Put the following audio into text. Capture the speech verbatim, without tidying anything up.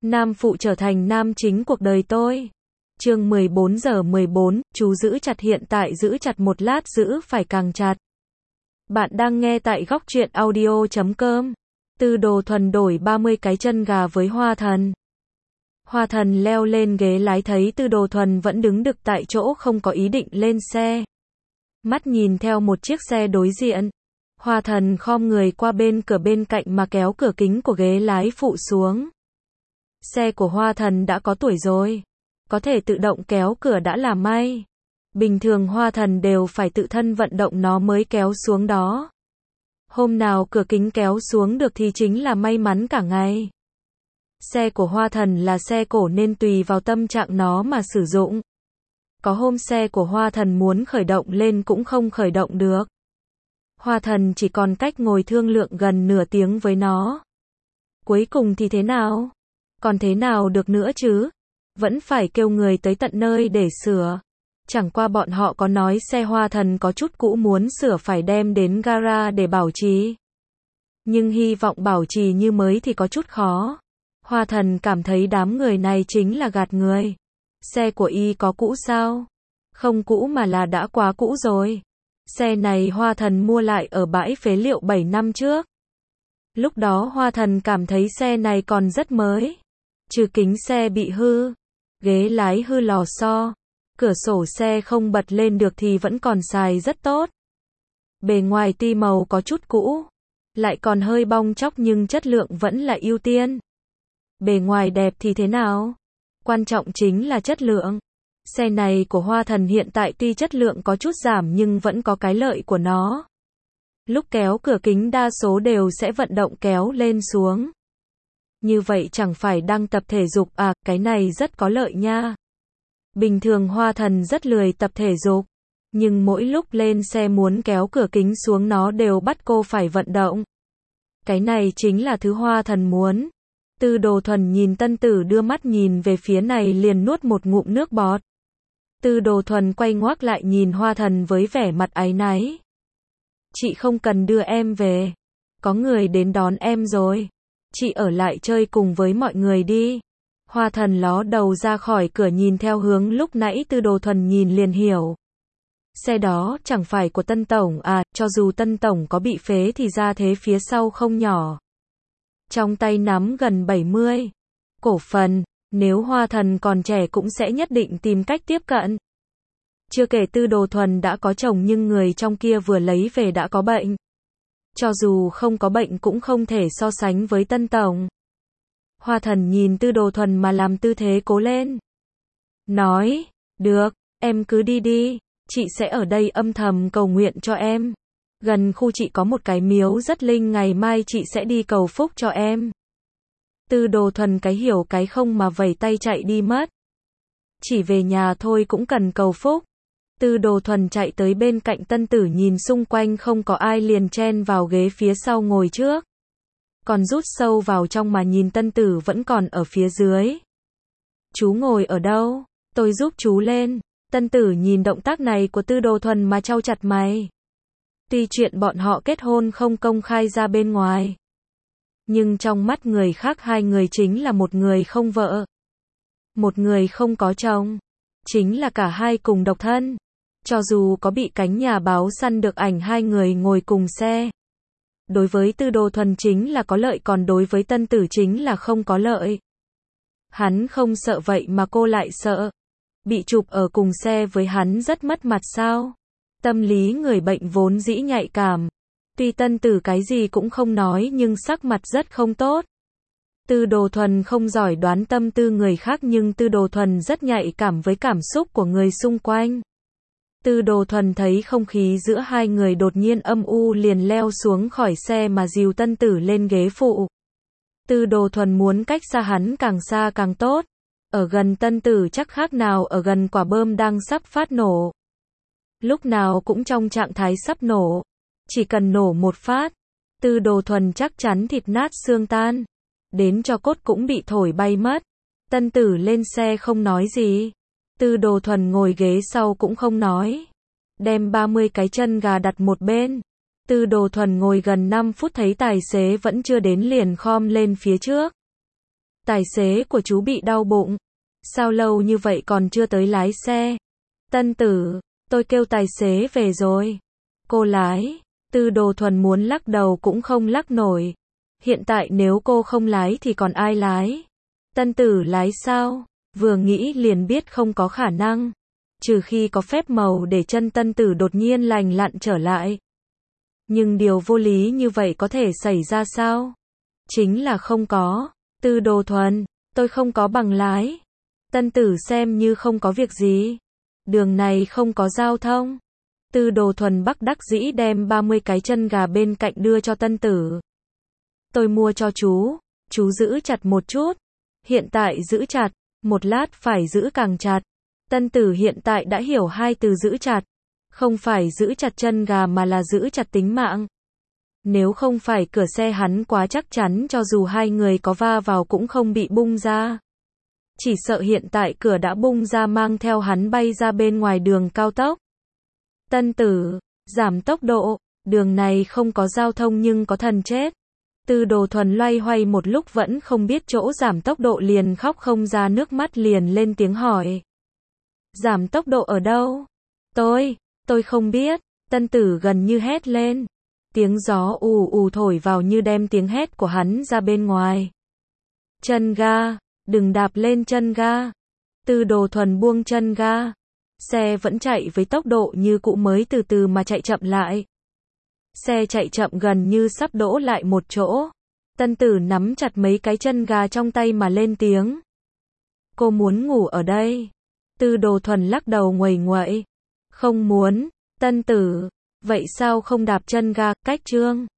Nam phụ trở thành nam chính cuộc đời tôi. Chương mười bốn giờ mười bốn, chú giữ chặt hiện tại giữ chặt một lát giữ phải càng chặt. Bạn đang nghe tại góc truyện audio chấm com. Tư Đồ Thuần đổi ba mươi cái chân gà với Hoa Thần. Hoa Thần leo lên ghế lái thấy Tư Đồ Thuần vẫn đứng đực tại chỗ không có ý định lên xe. Mắt nhìn theo một chiếc xe đối diện. Hoa Thần khom người qua bên cửa bên cạnh mà kéo cửa kính của ghế lái phụ xuống. Xe của Hoa Thần đã có tuổi rồi. Có thể tự động kéo cửa đã là may. Bình thường Hoa Thần đều phải tự thân vận động nó mới kéo xuống đó. Hôm nào cửa kính kéo xuống được thì chính là may mắn cả ngày. Xe của Hoa Thần là xe cổ nên tùy vào tâm trạng nó mà sử dụng. Có hôm xe của Hoa Thần muốn khởi động lên cũng không khởi động được. Hoa Thần chỉ còn cách ngồi thương lượng gần nửa tiếng với nó. Cuối cùng thì thế nào? Còn thế nào được nữa chứ? Vẫn phải kêu người tới tận nơi để sửa. Chẳng qua bọn họ có nói xe Hoa Thần có chút cũ muốn sửa phải đem đến gara để bảo trì. Nhưng hy vọng bảo trì như mới thì có chút khó. Hoa Thần cảm thấy đám người này chính là gạt người. Xe của y có cũ sao? Không cũ mà là đã quá cũ rồi. Xe này Hoa Thần mua lại ở bãi phế liệu bảy năm trước. Lúc đó Hoa Thần cảm thấy xe này còn rất mới. Trừ kính xe bị hư, ghế lái hư lò xo, cửa sổ xe không bật lên được thì vẫn còn xài rất tốt. Bề ngoài tuy màu có chút cũ, lại còn hơi bong tróc nhưng chất lượng vẫn là ưu tiên. Bề ngoài đẹp thì thế nào? Quan trọng chính là chất lượng. Xe này của Hoa Thần hiện tại tuy chất lượng có chút giảm nhưng vẫn có cái lợi của nó. Lúc kéo cửa kính đa số đều sẽ vận động kéo lên xuống. Như vậy chẳng phải đang tập thể dục à, cái này rất có lợi nha. Bình thường Hoa Thần rất lười tập thể dục, nhưng mỗi lúc lên xe muốn kéo cửa kính xuống nó đều bắt cô phải vận động. Cái này chính là thứ Hoa Thần muốn. Tư Đồ Thuần nhìn Tân Tử đưa mắt nhìn về phía này liền nuốt một ngụm nước bọt. Tư Đồ Thuần quay ngoác lại nhìn Hoa Thần với vẻ mặt áy náy. Chị không cần đưa em về. Có người đến đón em rồi. Chị ở lại chơi cùng với mọi người đi. Hoa Thần ló đầu ra khỏi cửa nhìn theo hướng lúc nãy Tư Đồ Thuần nhìn liền hiểu. Xe đó chẳng phải của Tân Tổng à, cho dù Tân Tổng có bị phế thì ra thế phía sau không nhỏ. Trong tay nắm gần bảy mươi cổ phần, nếu Hoa Thần còn trẻ cũng sẽ nhất định tìm cách tiếp cận. Chưa kể Tư Đồ Thuần đã có chồng nhưng người trong kia vừa lấy về đã có bệnh. Cho dù không có bệnh cũng không thể so sánh với Tân Tổng. Hoa Thần nhìn Tư Đồ Thuần mà làm tư thế cố lên. Nói, được, em cứ đi đi, chị sẽ ở đây âm thầm cầu nguyện cho em. Gần khu chị có một cái miếu rất linh, ngày mai chị sẽ đi cầu phúc cho em. Tư Đồ Thuần cái hiểu cái không mà vẩy tay chạy đi mất. Chỉ về nhà thôi cũng cần cầu phúc. Tư Đồ Thuần chạy tới bên cạnh Tân Tử nhìn xung quanh không có ai liền chen vào ghế phía sau ngồi trước. Còn rút sâu vào trong mà nhìn Tân Tử vẫn còn ở phía dưới. Chú ngồi ở đâu? Tôi giúp chú lên. Tân Tử nhìn động tác này của Tư Đồ Thuần mà chau chặt mày. Tuy chuyện bọn họ kết hôn không công khai ra bên ngoài, nhưng trong mắt người khác hai người chính là một người không vợ, một người không có chồng. Chính là cả hai cùng độc thân. Cho dù có bị cánh nhà báo săn được ảnh hai người ngồi cùng xe. Đối với Tư Đồ Thuần chính là có lợi còn đối với Tân Tử chính là không có lợi. Hắn không sợ vậy mà cô lại sợ. Bị chụp ở cùng xe với hắn rất mất mặt sao? Tâm lý người bệnh vốn dĩ nhạy cảm. Tuy Tân Tử cái gì cũng không nói nhưng sắc mặt rất không tốt. Tư Đồ Thuần không giỏi đoán tâm tư người khác nhưng Tư Đồ Thuần rất nhạy cảm với cảm xúc của người xung quanh. Tư Đồ Thuần thấy không khí giữa hai người đột nhiên âm u liền leo xuống khỏi xe mà dìu Tân Tử lên ghế phụ. Tư Đồ Thuần muốn cách xa hắn càng xa càng tốt. Ở gần Tân Tử chắc khác nào ở gần quả bom đang sắp phát nổ. Lúc nào cũng trong trạng thái sắp nổ. Chỉ cần nổ một phát, Tư Đồ Thuần chắc chắn thịt nát xương tan. Đến cho cốt cũng bị thổi bay mất. Tân Tử lên xe không nói gì. Tư Đồ Thuần ngồi ghế sau cũng không nói. Đem ba mươi cái chân gà đặt một bên. Tư Đồ Thuần ngồi gần năm phút thấy tài xế vẫn chưa đến liền khom lên phía trước. Tài xế của chú bị đau bụng. Sao lâu như vậy còn chưa tới lái xe? Tân Tử, tôi kêu tài xế về rồi. Cô lái. Tư Đồ Thuần muốn lắc đầu cũng không lắc nổi. Hiện tại nếu cô không lái thì còn ai lái? Tân Tử lái sao? Vừa nghĩ liền biết không có khả năng. Trừ khi có phép màu để chân Tân Tử đột nhiên lành lặn trở lại. Nhưng điều vô lý như vậy có thể xảy ra sao? Chính là không có. Tư Đồ Thuần, tôi không có bằng lái. Tân Tử xem như không có việc gì. Đường này không có giao thông. Tư Đồ Thuần bất đắc dĩ đem ba mươi cái chân gà bên cạnh đưa cho Tân Tử. Tôi mua cho chú, chú giữ chặt một chút. Hiện tại giữ chặt, một lát phải giữ càng chặt. Tân Tử hiện tại đã hiểu hai từ giữ chặt. Không phải giữ chặt chân gà mà là giữ chặt tính mạng. Nếu không phải cửa xe hắn quá chắc chắn cho dù hai người có va vào cũng không bị bung ra. Chỉ sợ hiện tại cửa đã bung ra mang theo hắn bay ra bên ngoài đường cao tốc. Tân Tử, giảm tốc độ, đường này không có giao thông nhưng có thần chết. Tư Đồ Thuần loay hoay một lúc vẫn không biết chỗ giảm tốc độ liền khóc không ra nước mắt liền lên tiếng hỏi. Giảm tốc độ ở đâu? Tôi, tôi không biết. Tân Tử gần như hét lên. Tiếng gió ù ù thổi vào như đem tiếng hét của hắn ra bên ngoài. Chân ga, đừng đạp lên chân ga. Tư Đồ Thuần buông chân ga. Xe vẫn chạy với tốc độ như cũ mới từ từ mà chạy chậm lại. Xe chạy chậm gần như sắp đỗ lại một chỗ. Tân Tử nắm chặt mấy cái chân gà trong tay mà lên tiếng. Cô muốn ngủ ở đây. Tư Đồ Thuần lắc đầu nguầy nguậy. Không muốn. Tân Tử, vậy sao không đạp chân ga, cách chương.